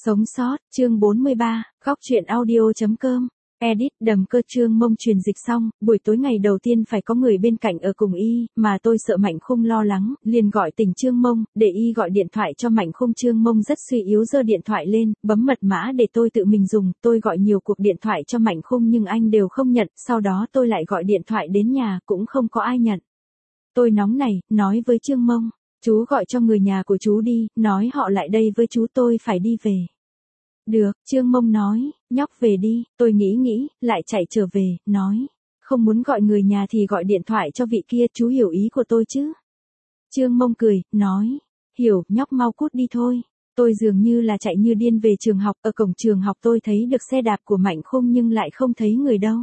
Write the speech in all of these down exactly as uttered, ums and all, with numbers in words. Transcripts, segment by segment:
Sống sót, chương bốn mươi ba, góc truyện audio.com. Edit, Đầm Cơ. Trương Mông truyền dịch xong, buổi tối ngày đầu tiên phải có người bên cạnh ở cùng y, mà tôi sợ Mạnh Khung lo lắng, liền gọi tỉnh Trương Mông, để y gọi điện thoại cho Mạnh Khung. Trương Mông rất suy yếu giơ điện thoại lên, bấm mật mã để tôi tự mình dùng, tôi gọi nhiều cuộc điện thoại cho Mạnh Khung nhưng anh đều không nhận, sau đó tôi lại gọi điện thoại đến nhà, cũng không có ai nhận. Tôi nóng này, nói với Trương Mông, chú gọi cho người nhà của chú đi, nói họ lại đây với chú, tôi phải đi về. Được, Trương Mông nói, nhóc về đi, tôi nghĩ nghĩ, lại chạy trở về, nói, không muốn gọi người nhà thì gọi điện thoại cho vị kia, chú hiểu ý của tôi chứ. Trương Mông cười, nói, hiểu, nhóc mau cút đi thôi. Tôi dường như là chạy như điên về trường học, ở cổng trường học tôi thấy được xe đạp của Mạnh Khung nhưng lại không thấy người đâu.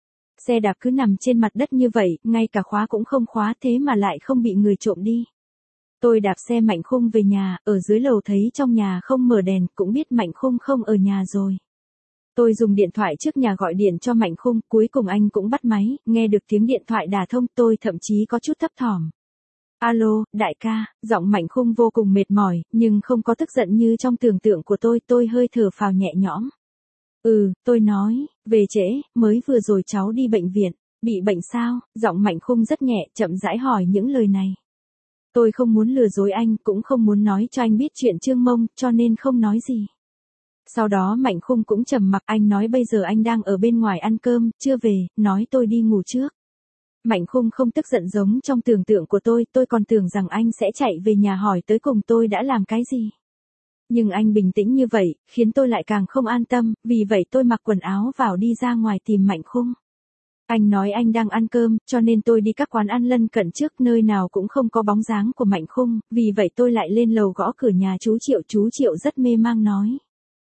Xe đạp cứ nằm trên mặt đất như vậy, ngay cả khóa cũng không khóa, thế mà lại không bị người trộm đi. Tôi đạp xe Mạnh Khung về nhà, ở dưới lầu thấy trong nhà không mở đèn, cũng biết Mạnh Khung không ở nhà rồi. Tôi dùng điện thoại trước nhà gọi điện cho Mạnh Khung, cuối cùng anh cũng bắt máy, nghe được tiếng điện thoại đả thông, tôi thậm chí có chút thấp thỏm. Alo, đại ca, giọng Mạnh Khung vô cùng mệt mỏi, nhưng không có tức giận như trong tưởng tượng của tôi, tôi hơi thở phào nhẹ nhõm. Ừ, tôi nói, về trễ, mới vừa rồi cháu đi bệnh viện, bị bệnh sao? Giọng Mạnh Khung rất nhẹ, chậm rãi hỏi những lời này. Tôi không muốn lừa dối anh, cũng không muốn nói cho anh biết chuyện Trương Mông, cho nên không nói gì. Sau đó Mạnh Khung cũng trầm mặc, anh nói bây giờ anh đang ở bên ngoài ăn cơm, chưa về, nói tôi đi ngủ trước. Mạnh Khung không tức giận giống trong tưởng tượng của tôi, tôi còn tưởng rằng anh sẽ chạy về nhà hỏi tới cùng tôi đã làm cái gì. Nhưng anh bình tĩnh như vậy, khiến tôi lại càng không an tâm, vì vậy tôi mặc quần áo vào đi ra ngoài tìm Mạnh Khung. Anh nói anh đang ăn cơm, cho nên tôi đi các quán ăn lân cận trước, nơi nào cũng không có bóng dáng của Mạnh Khung, vì vậy tôi lại lên lầu gõ cửa nhà chú Triệu. Chú Triệu rất mê mang nói.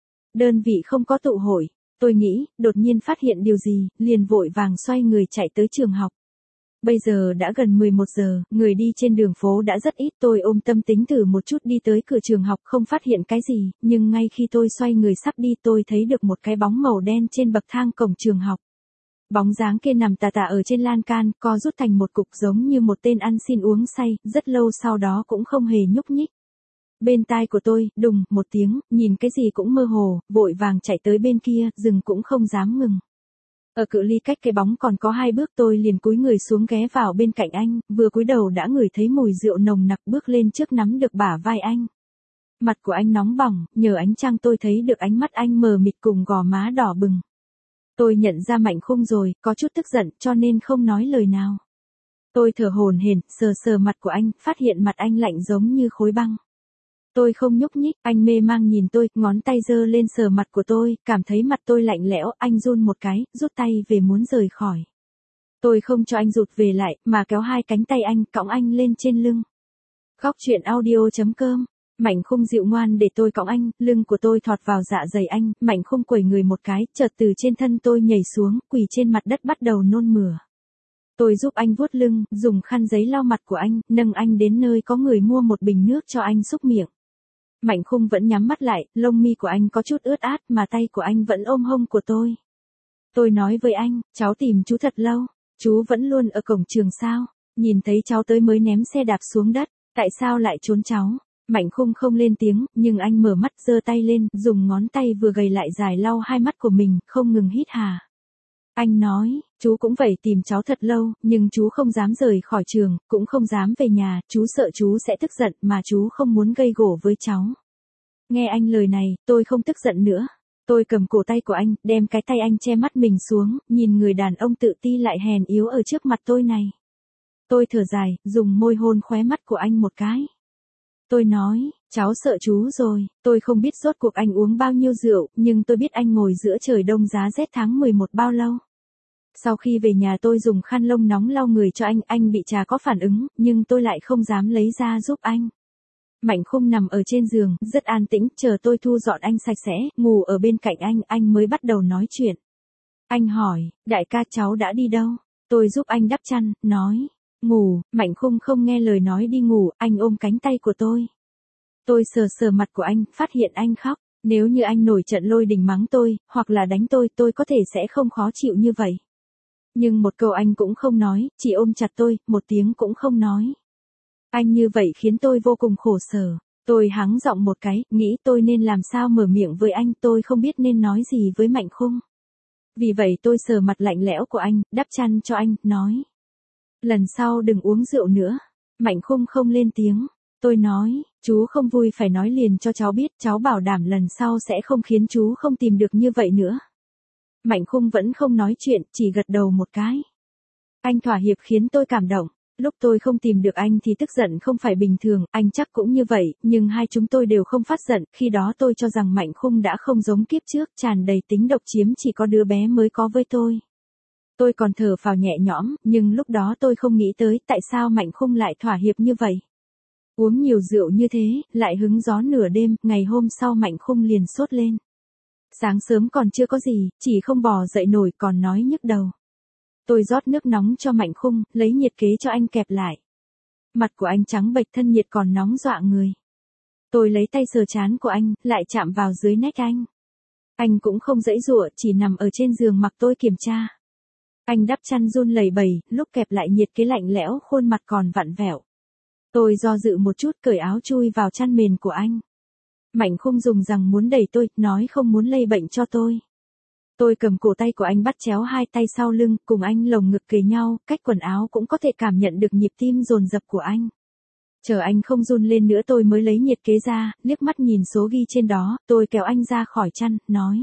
Đơn vị không có tụ hội. Tôi nghĩ, đột nhiên phát hiện điều gì, liền vội vàng xoay người chạy tới trường học. Bây giờ đã gần mười một giờ, người đi trên đường phố đã rất ít, tôi ôm tâm tính thử một chút đi tới cửa trường học, không phát hiện cái gì, nhưng ngay khi tôi xoay người sắp đi tôi thấy được một cái bóng màu đen trên bậc thang cổng trường học. Bóng dáng kia nằm tà tà ở trên lan can, co rút thành một cục giống như một tên ăn xin uống say, rất lâu sau đó cũng không hề nhúc nhích. Bên tai của tôi, đùng, một tiếng, nhìn cái gì cũng mơ hồ, vội vàng chạy tới bên kia, dừng cũng không dám ngừng. Ở cự ly cách cái bóng còn có hai bước tôi liền cúi người xuống ghé vào bên cạnh anh, vừa cúi đầu đã ngửi thấy mùi rượu nồng nặc, bước lên trước nắm được bả vai anh. Mặt của anh nóng bỏng, nhờ ánh trăng tôi thấy được ánh mắt anh mờ mịt cùng gò má đỏ bừng. Tôi nhận ra Mạnh Khung rồi, có chút tức giận, cho nên không nói lời nào. Tôi thở hổn hển, sờ sờ mặt của anh, phát hiện mặt anh lạnh giống như khối băng. Tôi không nhúc nhích, anh mê mang nhìn tôi, ngón tay giơ lên sờ mặt của tôi, cảm thấy mặt tôi lạnh lẽo, anh run một cái, rút tay về muốn rời khỏi. Tôi không cho anh rụt về lại, mà kéo hai cánh tay anh, cõng anh lên trên lưng. Góc truyện audio.com. Mạnh Khung dịu ngoan để tôi cõng anh, lưng của tôi thọt vào dạ dày anh, Mạnh Khung quẩy người một cái, chợt từ trên thân tôi nhảy xuống, quỳ trên mặt đất bắt đầu nôn mửa. Tôi giúp anh vuốt lưng, dùng khăn giấy lau mặt của anh, nâng anh đến nơi có người mua một bình nước cho anh súc miệng. Mạnh Khung vẫn nhắm mắt lại, lông mi của anh có chút ướt át mà tay của anh vẫn ôm hông của tôi. Tôi nói với anh, cháu tìm chú thật lâu, chú vẫn luôn ở cổng trường sao, nhìn thấy cháu tới mới ném xe đạp xuống đất, tại sao lại trốn cháu? Mạnh Khung không lên tiếng, nhưng anh mở mắt giơ tay lên, dùng ngón tay vừa gầy lại dài lau hai mắt của mình, không ngừng hít hà. Anh nói, chú cũng vậy tìm cháu thật lâu, nhưng chú không dám rời khỏi trường, cũng không dám về nhà, chú sợ chú sẽ tức giận mà chú không muốn gây gổ với cháu. Nghe anh lời này, tôi không tức giận nữa. Tôi cầm cổ tay của anh, đem cái tay anh che mắt mình xuống, nhìn người đàn ông tự ti lại hèn yếu ở trước mặt tôi này. Tôi thở dài, dùng môi hôn khóe mắt của anh một cái. Tôi nói, cháu sợ chú rồi, tôi không biết rốt cuộc anh uống bao nhiêu rượu, nhưng tôi biết anh ngồi giữa trời đông giá rét tháng mười một bao lâu. Sau khi về nhà tôi dùng khăn lông nóng lau người cho anh, anh bị trà có phản ứng, nhưng tôi lại không dám lấy ra giúp anh. Mạnh Khung nằm ở trên giường, rất an tĩnh, chờ tôi thu dọn anh sạch sẽ, ngủ ở bên cạnh anh, anh mới bắt đầu nói chuyện. Anh hỏi, đại ca cháu đã đi đâu? Tôi giúp anh đắp chăn, nói. Ngủ, Mạnh Khung không nghe lời nói đi ngủ, anh ôm cánh tay của tôi. Tôi sờ sờ mặt của anh, phát hiện anh khóc, nếu như anh nổi trận lôi đình mắng tôi, hoặc là đánh tôi, tôi có thể sẽ không khó chịu như vậy. Nhưng một câu anh cũng không nói, chỉ ôm chặt tôi, một tiếng cũng không nói. Anh như vậy khiến tôi vô cùng khổ sở. Tôi hắng giọng một cái, nghĩ tôi nên làm sao mở miệng với anh, tôi không biết nên nói gì với Mạnh Khung. Vì vậy tôi sờ mặt lạnh lẽo của anh, đắp chăn cho anh, nói. Lần sau đừng uống rượu nữa. Mạnh Khung không lên tiếng. Tôi nói, chú không vui phải nói liền cho cháu biết, cháu bảo đảm lần sau sẽ không khiến chú không tìm được như vậy nữa. Mạnh Khung vẫn không nói chuyện, chỉ gật đầu một cái. Anh thỏa hiệp khiến tôi cảm động. Lúc tôi không tìm được anh thì tức giận không phải bình thường, anh chắc cũng như vậy, nhưng hai chúng tôi đều không phát giận, khi đó tôi cho rằng Mạnh Khung đã không giống kiếp trước, tràn đầy tính độc chiếm chỉ có đứa bé mới có với tôi. Tôi còn thở phào nhẹ nhõm, nhưng lúc đó tôi không nghĩ tới tại sao Mạnh Khung lại thỏa hiệp như vậy. Uống nhiều rượu như thế, lại hứng gió nửa đêm, ngày hôm sau Mạnh Khung liền sốt lên. Sáng sớm còn chưa có gì, chỉ không bò dậy nổi còn nói nhức đầu. Tôi rót nước nóng cho Mạnh Khung, lấy nhiệt kế cho anh kẹp lại. Mặt của anh trắng bệch, thân nhiệt còn nóng dọa người. Tôi lấy tay sờ trán của anh, lại chạm vào dưới nách anh. Anh cũng không giãy giụa, chỉ nằm ở trên giường mặc tôi kiểm tra. Anh đắp chăn run lẩy bẩy, lúc kẹp lại nhiệt kế lạnh lẽo, khuôn mặt còn vặn vẹo. Tôi do dự một chút cởi áo chui vào chăn mền của anh. Mạnh Khung dùng rằng muốn đẩy tôi, nói không muốn lây bệnh cho tôi. Tôi cầm cổ tay của anh bắt chéo hai tay sau lưng, cùng anh lồng ngực kề nhau, cách quần áo cũng có thể cảm nhận được nhịp tim dồn dập của anh. Chờ anh không run lên nữa tôi mới lấy nhiệt kế ra, liếc mắt nhìn số ghi trên đó, tôi kéo anh ra khỏi chăn, nói.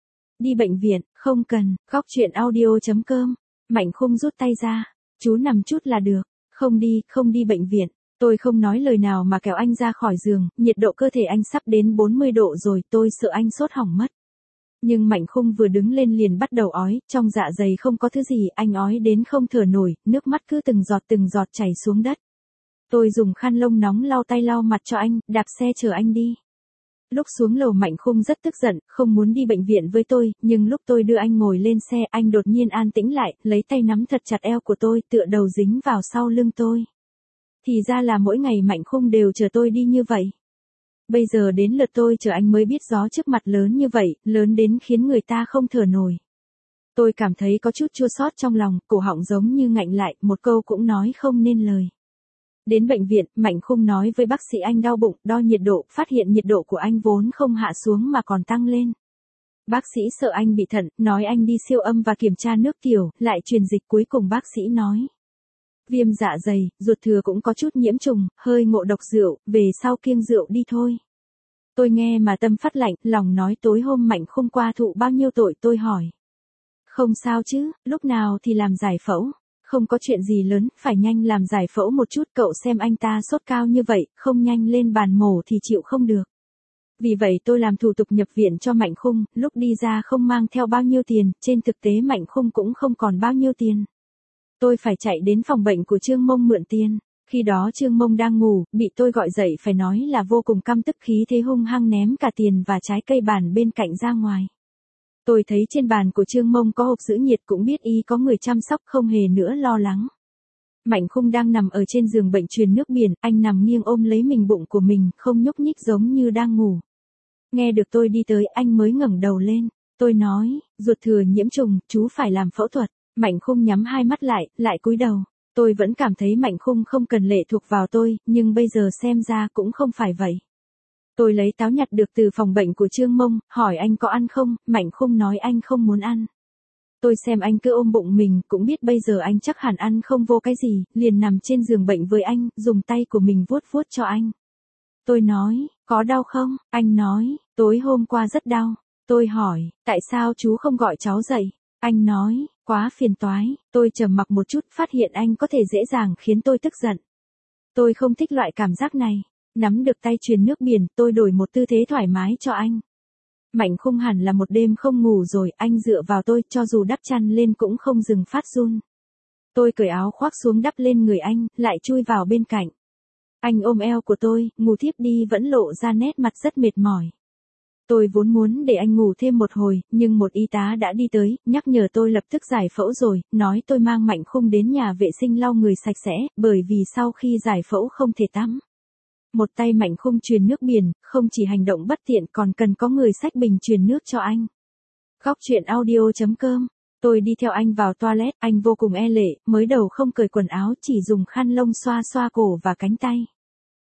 Đi bệnh viện, không cần, khóc chuyện audio chấm com. Mạnh Khung rút tay ra, chú nằm chút là được, không đi, không đi bệnh viện. Tôi không nói lời nào mà kéo anh ra khỏi giường, nhiệt độ cơ thể anh sắp đến bốn mươi độ rồi, tôi sợ anh sốt hỏng mất. Nhưng Mạnh Khung vừa đứng lên liền bắt đầu ói, trong dạ dày không có thứ gì, anh ói đến không thở nổi, nước mắt cứ từng giọt từng giọt chảy xuống đất. Tôi dùng khăn lông nóng lau tay lau mặt cho anh, đạp xe chở anh đi. Lúc xuống lầu Mạnh Khung rất tức giận, không muốn đi bệnh viện với tôi, nhưng lúc tôi đưa anh ngồi lên xe, anh đột nhiên an tĩnh lại, lấy tay nắm thật chặt eo của tôi, tựa đầu dính vào sau lưng tôi. Thì ra là mỗi ngày Mạnh Khung đều chờ tôi đi như vậy. Bây giờ đến lượt tôi chờ anh mới biết gió trước mặt lớn như vậy, lớn đến khiến người ta không thở nổi. Tôi cảm thấy có chút chua xót trong lòng, cổ họng giống như ngạnh lại, một câu cũng nói không nên lời. Đến bệnh viện, Mạnh Khung nói với bác sĩ anh đau bụng, đo nhiệt độ, phát hiện nhiệt độ của anh vốn không hạ xuống mà còn tăng lên. Bác sĩ sợ anh bị thận, nói anh đi siêu âm và kiểm tra nước tiểu, lại truyền dịch, cuối cùng bác sĩ nói. Viêm dạ dày, ruột thừa cũng có chút nhiễm trùng, hơi ngộ độc rượu, về sau kiêng rượu đi thôi. Tôi nghe mà tâm phát lạnh, lòng nói tối hôm Mạnh Khung qua thụ bao nhiêu tội, tôi hỏi. Không sao chứ, lúc nào thì làm giải phẫu. Không có chuyện gì lớn, phải nhanh làm giải phẫu một chút, cậu xem anh ta sốt cao như vậy, không nhanh lên bàn mổ thì chịu không được. Vì vậy tôi làm thủ tục nhập viện cho Mạnh Khung, lúc đi ra không mang theo bao nhiêu tiền, trên thực tế Mạnh Khung cũng không còn bao nhiêu tiền. Tôi phải chạy đến phòng bệnh của Trương Mông mượn tiền, khi đó Trương Mông đang ngủ, bị tôi gọi dậy phải nói là vô cùng căm tức, khí thế hung hăng ném cả tiền và trái cây bàn bên cạnh ra ngoài. Tôi thấy trên bàn của Trương Mông có hộp giữ nhiệt, cũng biết y có người chăm sóc, không hề nữa lo lắng. Mạnh Khung đang nằm ở trên giường bệnh truyền nước biển, anh nằm nghiêng ôm lấy mình bụng của mình, không nhúc nhích giống như đang ngủ. Nghe được tôi đi tới, anh mới ngẩng đầu lên. Tôi nói, ruột thừa nhiễm trùng, chú phải làm phẫu thuật. Mạnh Khung nhắm hai mắt lại, lại cúi đầu. Tôi vẫn cảm thấy Mạnh Khung không cần lệ thuộc vào tôi, nhưng bây giờ xem ra cũng không phải vậy. Tôi lấy táo nhặt được từ phòng bệnh của Trương Mông, hỏi anh có ăn không, Mạnh Khung nói anh không muốn ăn. Tôi xem anh cứ ôm bụng mình, cũng biết bây giờ anh chắc hẳn ăn không vô cái gì, liền nằm trên giường bệnh với anh, dùng tay của mình vuốt vuốt cho anh. Tôi nói, có đau không? Anh nói, tối hôm qua rất đau. Tôi hỏi, tại sao chú không gọi cháu dậy? Anh nói, quá phiền toái. Tôi trầm mặc một chút, phát hiện anh có thể dễ dàng khiến tôi tức giận. Tôi không thích loại cảm giác này. Nắm được tay truyền nước biển, tôi đổi một tư thế thoải mái cho anh. Mạnh Khung hẳn là một đêm không ngủ rồi, anh dựa vào tôi, cho dù đắp chăn lên cũng không dừng phát run. Tôi cởi áo khoác xuống đắp lên người anh, lại chui vào bên cạnh. Anh ôm eo của tôi, ngủ thiếp đi vẫn lộ ra nét mặt rất mệt mỏi. Tôi vốn muốn để anh ngủ thêm một hồi, nhưng một y tá đã đi tới, nhắc nhở tôi lập tức giải phẫu rồi, nói tôi mang Mạnh Khung đến nhà vệ sinh lau người sạch sẽ, bởi vì sau khi giải phẫu không thể tắm. Một tay Mạnh Khung truyền nước biển, không chỉ hành động bất tiện còn cần có người xách bình truyền nước cho anh. Khóc chuyện audio chấm com. Tôi đi theo anh vào toilet, anh vô cùng e lệ, mới đầu không cởi quần áo, chỉ dùng khăn lông xoa xoa cổ và cánh tay.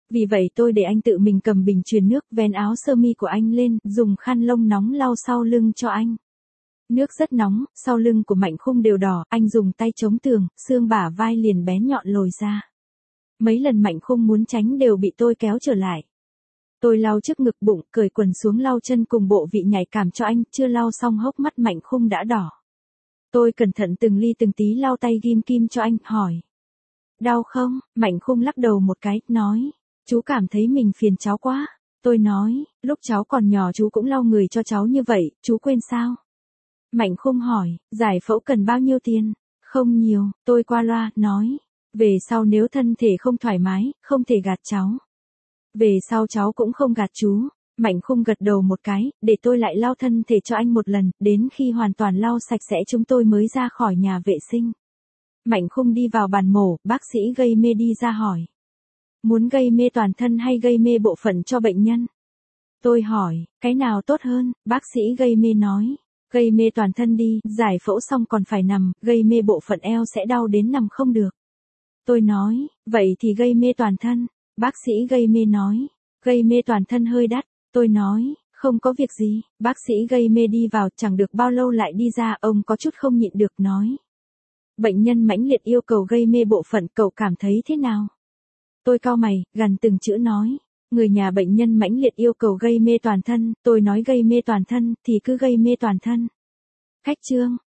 Vì vậy tôi để anh tự mình cầm bình truyền nước vén áo sơ mi của anh lên, dùng khăn lông nóng lau sau lưng cho anh. Nước rất nóng, sau lưng của Mạnh Khung đều đỏ, anh dùng tay chống tường, xương bả vai liền bén nhọn lồi ra. Mấy lần Mạnh Khung muốn tránh đều bị tôi kéo trở lại. Tôi lau trước ngực bụng, cởi quần xuống lau chân cùng bộ vị nhạy cảm cho anh, chưa lau xong hốc mắt Mạnh Khung đã đỏ. Tôi cẩn thận từng ly từng tí lau tay ghim kim cho anh, hỏi. Đau không? Mạnh Khung lắc đầu một cái, nói. Chú cảm thấy mình phiền cháu quá. Tôi nói, lúc cháu còn nhỏ chú cũng lau người cho cháu như vậy, chú quên sao? Mạnh Khung hỏi, giải phẫu cần bao nhiêu tiền? Không nhiều, tôi qua loa, nói. Về sau nếu thân thể không thoải mái, không thể gạt cháu. Về sau cháu cũng không gạt chú. Mạnh Khung gật đầu một cái, để tôi lại lau thân thể cho anh một lần, đến khi hoàn toàn lau sạch sẽ chúng tôi mới ra khỏi nhà vệ sinh. Mạnh Khung đi vào bàn mổ, bác sĩ gây mê đi ra hỏi. Muốn gây mê toàn thân hay gây mê bộ phận cho bệnh nhân? Tôi hỏi, cái nào tốt hơn? Bác sĩ gây mê nói. Gây mê toàn thân đi, giải phẫu xong còn phải nằm, gây mê bộ phận eo sẽ đau đến nằm không được. Tôi nói, vậy thì gây mê toàn thân. Bác sĩ gây mê nói, gây mê toàn thân hơi đắt. Tôi nói, không có việc gì. Bác sĩ gây mê đi vào, chẳng được bao lâu lại đi ra, ông có chút không nhịn được nói. Bệnh nhân mãnh liệt yêu cầu gây mê bộ phận, cậu cảm thấy thế nào? Tôi cau mày, gằn từng chữ nói. Người nhà bệnh nhân mãnh liệt yêu cầu gây mê toàn thân, tôi nói gây mê toàn thân, thì cứ gây mê toàn thân. Khách trương,